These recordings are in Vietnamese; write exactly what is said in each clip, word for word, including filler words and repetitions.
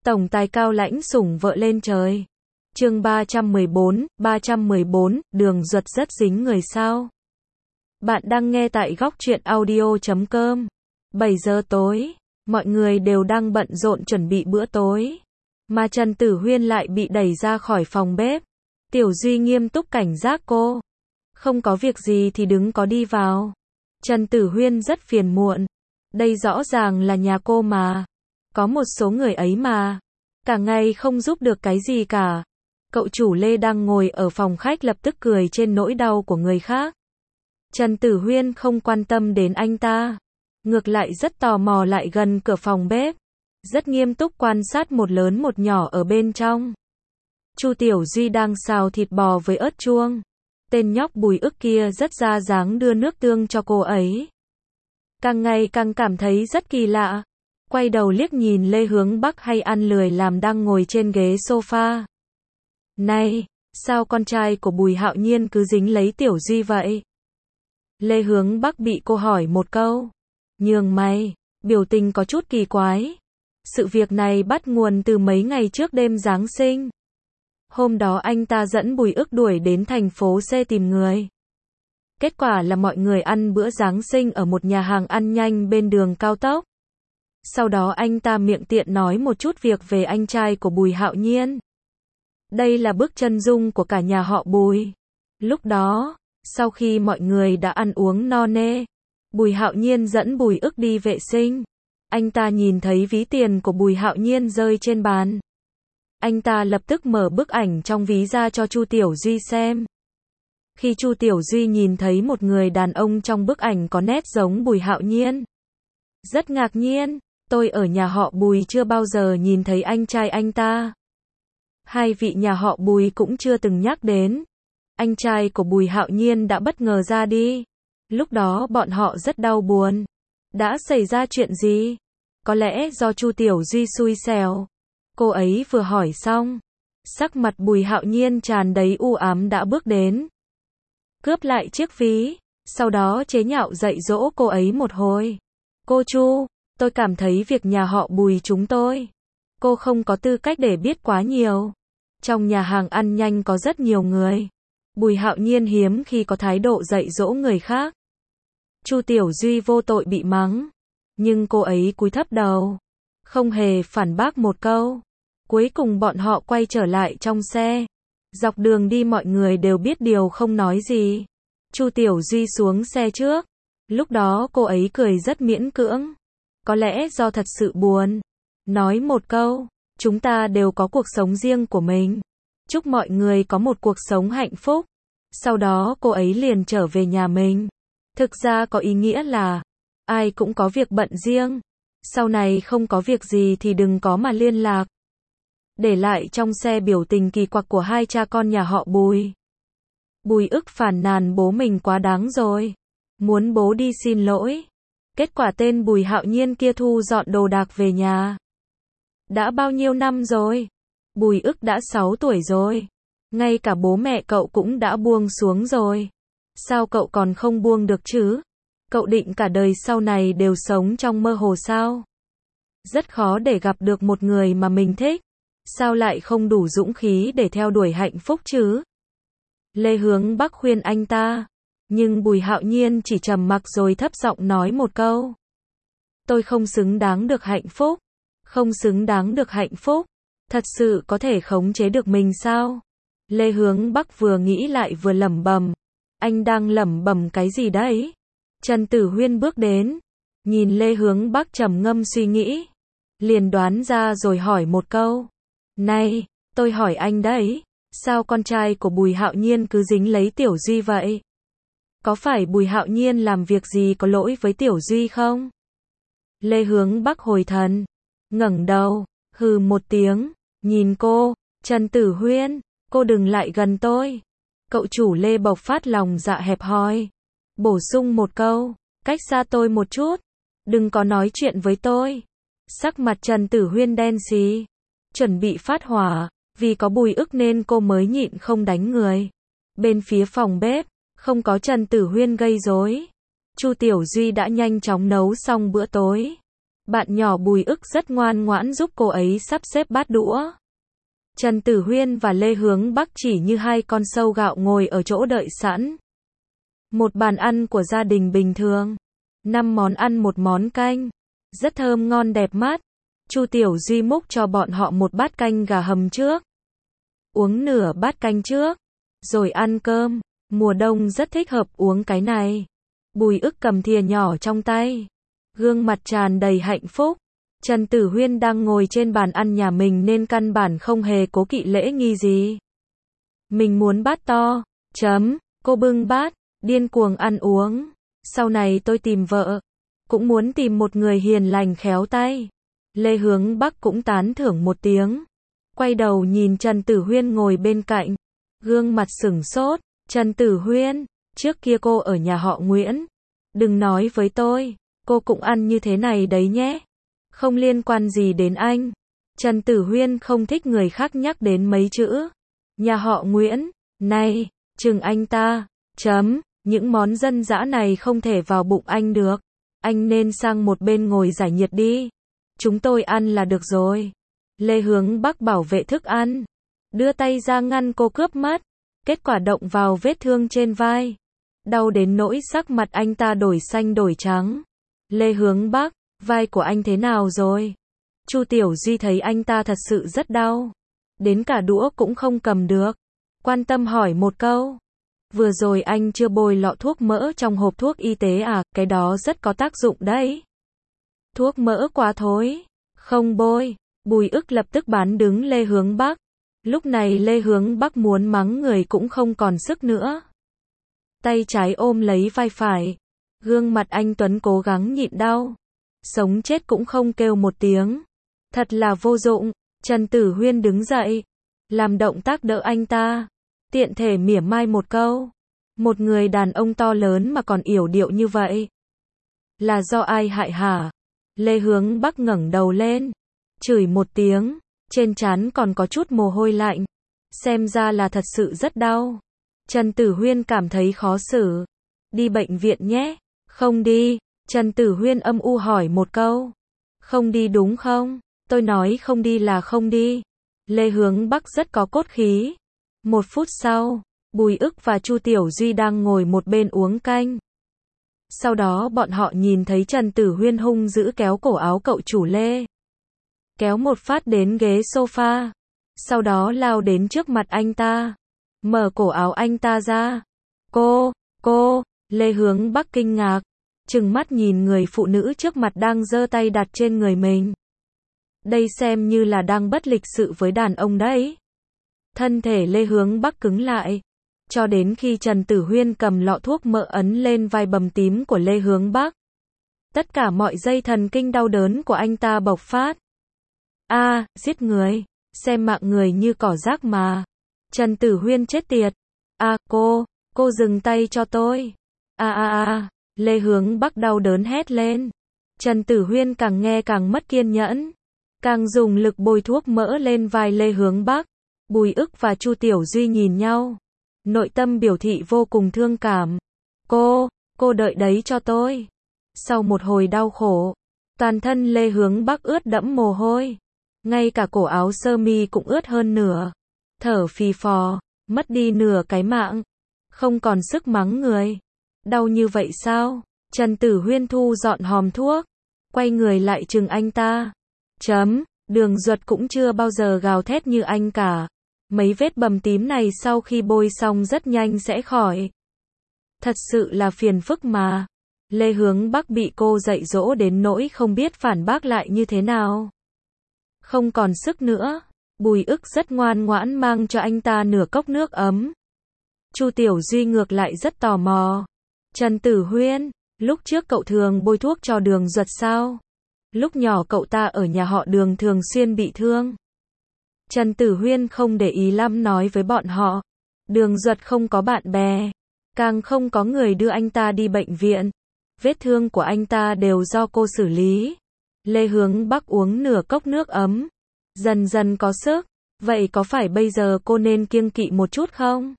Tổng tài cao lãnh sủng vợ lên trời. Chương ba trăm mười bốn, ba trăm mười bốn, đường ruột rất dính người sao? Bạn đang nghe tại góc truyện audio chấm com. bảy giờ tối, mọi người đều đang bận rộn chuẩn bị bữa tối. Mà Trần Tử Huyên lại bị đẩy ra khỏi phòng bếp. Tiểu Duy nghiêm túc cảnh giác cô. Không có việc gì thì đừng có đi vào. Trần Tử Huyên rất phiền muộn. Đây rõ ràng là nhà cô mà. Có một số người ấy mà. Cả ngày không giúp được cái gì cả. Cậu chủ Lê đang ngồi ở phòng khách lập tức cười trên nỗi đau của người khác. Trần Tử Huyên không quan tâm đến anh ta. Ngược lại rất tò mò lại gần cửa phòng bếp. Rất nghiêm túc quan sát một lớn một nhỏ ở bên trong. Chu Tiểu Duy đang xào thịt bò với ớt chuông. Tên nhóc Bùi Ức kia rất ra dáng đưa nước tương cho cô ấy. Càng ngày càng cảm thấy rất kỳ lạ. Quay đầu liếc nhìn Lê Hướng Bắc hay ăn lười làm đang ngồi trên ghế sofa. Này, sao con trai của Bùi Hạo Nhiên cứ dính lấy Tiểu Duy vậy? Lê Hướng Bắc bị cô hỏi một câu. Nhường mày, biểu tình có chút kỳ quái. Sự việc này bắt nguồn từ mấy ngày trước đêm Giáng sinh. Hôm đó anh ta dẫn Bùi Ức đuổi đến thành phố C tìm người. Kết quả là mọi người ăn bữa Giáng sinh ở một nhà hàng ăn nhanh bên đường cao tốc. Sau đó anh ta miệng tiện nói một chút việc về anh trai của Bùi Hạo Nhiên. Đây là bức chân dung của cả nhà họ Bùi. Lúc đó, sau khi mọi người đã ăn uống no nê, Bùi Hạo Nhiên dẫn Bùi Ức đi vệ sinh. Anh ta nhìn thấy ví tiền của Bùi Hạo Nhiên rơi trên bàn. Anh ta lập tức mở bức ảnh trong ví ra cho Chu Tiểu Duy xem. Khi Chu Tiểu Duy nhìn thấy một người đàn ông trong bức ảnh có nét giống Bùi Hạo Nhiên. Rất ngạc nhiên, tôi ở nhà họ Bùi chưa bao giờ nhìn thấy anh trai anh ta. Hai vị nhà họ Bùi cũng chưa từng nhắc đến. Anh trai của Bùi Hạo Nhiên đã bất ngờ ra đi. Lúc đó bọn họ rất đau buồn. Đã xảy ra chuyện gì? Có lẽ do Chu Tiểu Duy xui xẻo. Cô ấy vừa hỏi xong, sắc mặt Bùi Hạo Nhiên tràn đầy u ám đã bước đến. Cướp lại chiếc ví, sau đó chế nhạo dạy dỗ cô ấy một hồi. Cô Chu, tôi cảm thấy việc nhà họ Bùi chúng tôi. Cô không có tư cách để biết quá nhiều. Trong nhà hàng ăn nhanh có rất nhiều người. Bùi Hạo Nhiên hiếm khi có thái độ dạy dỗ người khác. Chu Tiểu Duy vô tội bị mắng. Nhưng cô ấy cúi thấp đầu. Không hề phản bác một câu. Cuối cùng bọn họ quay trở lại trong xe. Dọc đường đi mọi người đều biết điều không nói gì. Chu Tiểu Duy xuống xe trước. Lúc đó cô ấy cười rất miễn cưỡng. Có lẽ do thật sự buồn. Nói một câu, chúng ta đều có cuộc sống riêng của mình. Chúc mọi người có một cuộc sống hạnh phúc. Sau đó cô ấy liền trở về nhà mình. Thực ra có ý nghĩa là, ai cũng có việc bận riêng. Sau này không có việc gì thì đừng có mà liên lạc. Để lại trong xe biểu tình kỳ quặc của hai cha con nhà họ Bùi. Bùi Ức phàn nàn bố mình quá đáng rồi. Muốn bố đi xin lỗi. Kết quả tên Bùi Hạo Nhiên kia thu dọn đồ đạc về nhà. Đã bao nhiêu năm rồi? Bùi Ức đã sáu tuổi rồi. Ngay cả bố mẹ cậu cũng đã buông xuống rồi. Sao cậu còn không buông được chứ? Cậu định cả đời sau này đều sống trong mơ hồ sao? Rất khó để gặp được một người mà mình thích. Sao lại không đủ dũng khí để theo đuổi hạnh phúc chứ? Lê Hướng Bắc khuyên anh ta. Nhưng Bùi Hạo Nhiên chỉ trầm mặc rồi thấp giọng nói một câu. Tôi không xứng đáng được hạnh phúc. Không xứng đáng được hạnh phúc. Thật sự có thể khống chế được mình sao? Lê Hướng Bắc vừa nghĩ lại vừa lẩm bẩm. Anh đang lẩm bẩm cái gì đấy? Trần Tử Huyên bước đến. Nhìn Lê Hướng Bắc trầm ngâm suy nghĩ. Liền đoán ra rồi hỏi một câu. Này, tôi hỏi anh đấy. Sao con trai của Bùi Hạo Nhiên cứ dính lấy Tiểu Duy vậy? Có phải Bùi Hạo Nhiên làm việc gì có lỗi với Tiểu Duy không? Lê Hướng Bắc hồi thần. Ngẩng đầu. Hừ một tiếng. Nhìn cô. Trần Tử Huyên. Cô đừng lại gần tôi. Cậu chủ Lê bộc phát lòng dạ hẹp hòi. Bổ sung một câu. Cách xa tôi một chút. Đừng có nói chuyện với tôi. Sắc mặt Trần Tử Huyên đen xì. Chuẩn bị phát hỏa. Vì có Bùi Ức nên cô mới nhịn không đánh người. Bên phía phòng bếp. Không có Trần Tử Huyên gây rối. Chu Tiểu Duy đã nhanh chóng nấu xong bữa tối. Bạn nhỏ Bùi Ức rất ngoan ngoãn giúp cô ấy sắp xếp bát đũa. Trần Tử Huyên và Lê Hướng Bắc chỉ như hai con sâu gạo ngồi ở chỗ đợi sẵn. Một bàn ăn của gia đình bình thường. Năm món ăn một món canh. Rất thơm ngon đẹp mắt. Chu Tiểu Duy múc cho bọn họ một bát canh gà hầm trước. Uống nửa bát canh trước. Rồi ăn cơm. Mùa đông rất thích hợp uống cái này. Bùi Ức cầm thìa nhỏ trong tay. Gương mặt tràn đầy hạnh phúc. Trần Tử Huyên đang ngồi trên bàn ăn nhà mình nên căn bản không hề cố kỵ lễ nghi gì. Mình muốn bát to. Chấm. Cô bưng bát. Điên cuồng ăn uống. Sau này tôi tìm vợ. Cũng muốn tìm một người hiền lành khéo tay. Lê Hướng Bắc cũng tán thưởng một tiếng. Quay đầu nhìn Trần Tử Huyên ngồi bên cạnh. Gương mặt sửng sốt. Trần Tử Huyên, trước kia cô ở nhà họ Nguyễn. Đừng nói với tôi, cô cũng ăn như thế này đấy nhé. Không liên quan gì đến anh. Trần Tử Huyên không thích người khác nhắc đến mấy chữ. Nhà họ Nguyễn, này, chừng anh ta, chấm, những món dân dã này không thể vào bụng anh được. Anh nên sang một bên ngồi giải nhiệt đi. Chúng tôi ăn là được rồi. Lê Hướng Bắc bảo vệ thức ăn. Đưa tay ra ngăn cô cướp mất. Kết quả động vào vết thương trên vai. Đau đến nỗi sắc mặt anh ta đổi xanh đổi trắng. Lê Hướng Bắc, vai của anh thế nào rồi? Chu Tiểu Duy thấy anh ta thật sự rất đau. Đến cả đũa cũng không cầm được. Quan tâm hỏi một câu. Vừa rồi anh chưa bôi lọ thuốc mỡ trong hộp thuốc y tế à, cái đó rất có tác dụng đấy. Thuốc mỡ quá thối. Không bôi. Bùi Ức lập tức bán đứng Lê Hướng Bắc. Lúc này Lê Hướng Bắc muốn mắng người cũng không còn sức nữa. Tay trái ôm lấy vai phải. Gương mặt anh Tuấn cố gắng nhịn đau. Sống chết cũng không kêu một tiếng. Thật là vô dụng. Trần Tử Huyên đứng dậy. Làm động tác đỡ anh ta. Tiện thể mỉa mai một câu. Một người đàn ông to lớn mà còn yểu điệu như vậy. Là do ai hại hả? Lê Hướng Bắc ngẩng đầu lên. Chửi một tiếng. Trên trán còn có chút mồ hôi lạnh. Xem ra là thật sự rất đau. Trần Tử Huyên cảm thấy khó xử. Đi bệnh viện nhé. Không đi. Trần Tử Huyên âm u hỏi một câu. Không đi đúng không? Tôi nói không đi là không đi. Lê Hướng Bắc rất có cốt khí. Một phút sau, Bùi Ức và Chu Tiểu Duy đang ngồi một bên uống canh. Sau đó bọn họ nhìn thấy Trần Tử Huyên hung dữ kéo cổ áo cậu chủ Lê. Kéo một phát đến ghế sofa. Sau đó lao đến trước mặt anh ta. Mở cổ áo anh ta ra. Cô, cô, Lê Hướng Bắc kinh ngạc. Trừng mắt nhìn người phụ nữ trước mặt đang giơ tay đặt trên người mình. Đây xem như là đang bất lịch sự với đàn ông đấy. Thân thể Lê Hướng Bắc cứng lại. Cho đến khi Trần Tử Huyên cầm lọ thuốc mỡ ấn lên vai bầm tím của Lê Hướng Bắc. Tất cả mọi dây thần kinh đau đớn của anh ta bộc phát. A, à, giết người, xem mạng người như cỏ rác mà. Trần Tử Huyên chết tiệt. A, à, cô, cô dừng tay cho tôi. A a a, Lê Hướng Bắc đau đớn hét lên. Trần Tử Huyên càng nghe càng mất kiên nhẫn. Càng dùng lực bôi thuốc mỡ lên vai Lê Hướng Bắc. Bùi Ức và Chu Tiểu Duy nhìn nhau. Nội tâm biểu thị vô cùng thương cảm. Cô, cô đợi đấy cho tôi. Sau một hồi đau khổ, toàn thân Lê Hướng Bắc ướt đẫm mồ hôi. Ngay cả cổ áo sơ mi cũng ướt hơn nửa. Thở phì phò, mất đi nửa cái mạng. Không còn sức mắng người. Đau như vậy sao? Trần Tử Huyên thu dọn hòm thuốc. Quay người lại chừng anh ta. Chấm, Đường Duật cũng chưa bao giờ gào thét như anh cả. Mấy vết bầm tím này sau khi bôi xong rất nhanh sẽ khỏi. Thật sự là phiền phức mà. Lê Hướng Bắc bị cô dạy dỗ đến nỗi không biết phản bác lại như thế nào. Không còn sức nữa. Bùi Ức rất ngoan ngoãn mang cho anh ta nửa cốc nước ấm. Chu Tiểu Duy ngược lại rất tò mò. Trần Tử Huyên, lúc trước cậu thường bôi thuốc cho Đường Duật sao? Lúc nhỏ cậu ta ở nhà họ Đường thường xuyên bị thương. Trần Tử Huyên không để ý lắm nói với bọn họ. Đường Duật không có bạn bè. Càng không có người đưa anh ta đi bệnh viện. Vết thương của anh ta đều do cô xử lý. Lê Hướng Bắc uống nửa cốc nước ấm. Dần dần có sức. Vậy có phải bây giờ cô nên kiêng kỵ một chút không?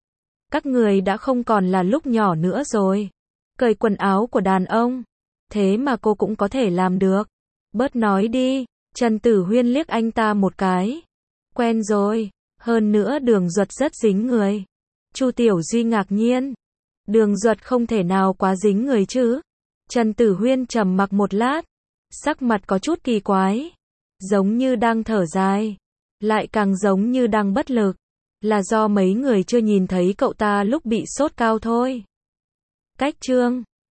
Các người đã không còn là lúc nhỏ nữa rồi. Cởi quần áo của đàn ông. Thế mà cô cũng có thể làm được. Bớt nói đi. Trần Tử Huyên liếc anh ta một cái. Quen rồi. Hơn nữa Đường Duật rất dính người. Chu Tiểu Duy ngạc nhiên. Đường Duật không thể nào quá dính người chứ. Trần Tử Huyên trầm mặc một lát. Sắc mặt có chút kỳ quái. Giống như đang thở dài. Lại càng giống như đang bất lực. Là do mấy người chưa nhìn thấy cậu ta lúc bị sốt cao thôi. Cách chương